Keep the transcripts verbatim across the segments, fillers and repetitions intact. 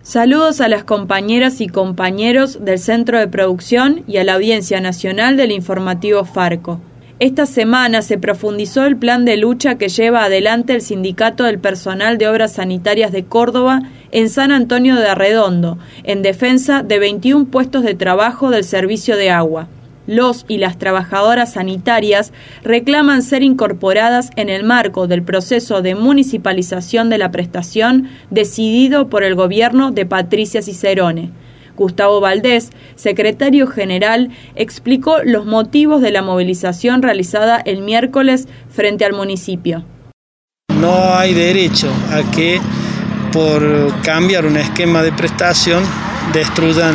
Saludos a las compañeras y compañeros del Centro de Producción y a la audiencia nacional del informativo Farco. Esta semana se profundizó el plan de lucha que lleva adelante el Sindicato del Personal de Obras Sanitarias de Córdoba en San Antonio de Arredondo, en defensa de veintiún puestos de trabajo del servicio de agua. Los y las trabajadoras sanitarias reclaman ser incorporadas en el marco del proceso de municipalización de la prestación decidido por el gobierno de Patricia Cicerone. Gustavo Valdés, secretario general, explicó los motivos de la movilización realizada el miércoles frente al municipio. No hay derecho a que por cambiar un esquema de prestación destruyan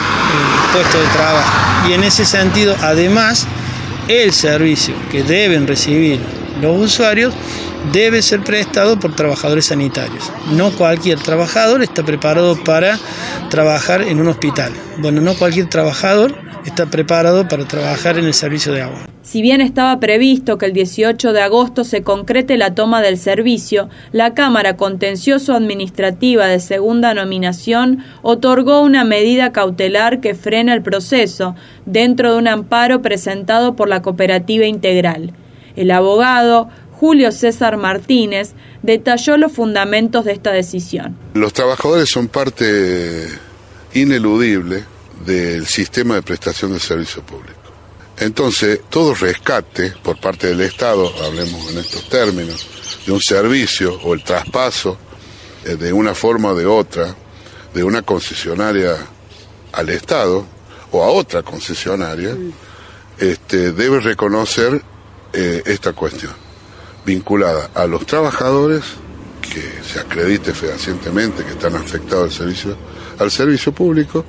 el puesto de trabajo. Y en ese sentido, además, el servicio que deben recibir los usuarios debe ser prestado por trabajadores sanitarios. No cualquier trabajador está preparado para trabajar en un hospital. Bueno, no cualquier trabajador está preparado para trabajar en el servicio de agua. Si bien estaba previsto que el dieciocho de agosto se concrete la toma del servicio, la Cámara Contencioso-Administrativa de Segunda Nominación otorgó una medida cautelar que frena el proceso dentro de un amparo presentado por la Cooperativa Integral. El abogado Julio César Martínez detalló los fundamentos de esta decisión. Los trabajadores son parte ineludible del sistema de prestación de servicio público. Entonces, todo rescate por parte del Estado, hablemos en estos términos, de un servicio o el traspaso eh, de una forma o de otra, de una concesionaria al Estado o a otra concesionaria, este, debe reconocer eh, esta cuestión, vinculada a los trabajadores, que se acredite fehacientemente que están afectados al servicio, al servicio público,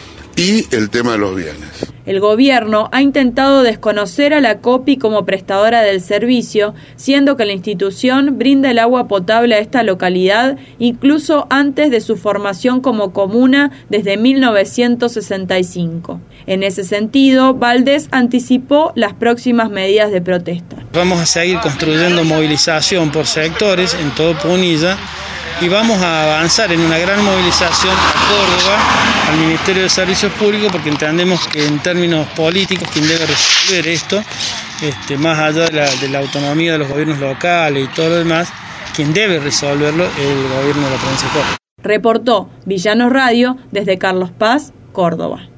y el tema de los bienes. El gobierno ha intentado desconocer a la COPI como prestadora del servicio, siendo que la institución brinda el agua potable a esta localidad incluso antes de su formación como comuna desde mil novecientos sesenta y cinco. En ese sentido, Valdés anticipó las próximas medidas de protesta. Vamos a seguir construyendo movilización por sectores en todo Punilla y vamos a avanzar en una gran movilización a Córdoba, al Ministerio de Servicios Públicos, porque entendemos que en términos políticos quien debe resolver esto, este, más allá de la, de la autonomía de los gobiernos locales y todo lo demás, quien debe resolverlo es el gobierno de la provincia de Córdoba. Reportó Villanos Radio desde Carlos Paz, Córdoba.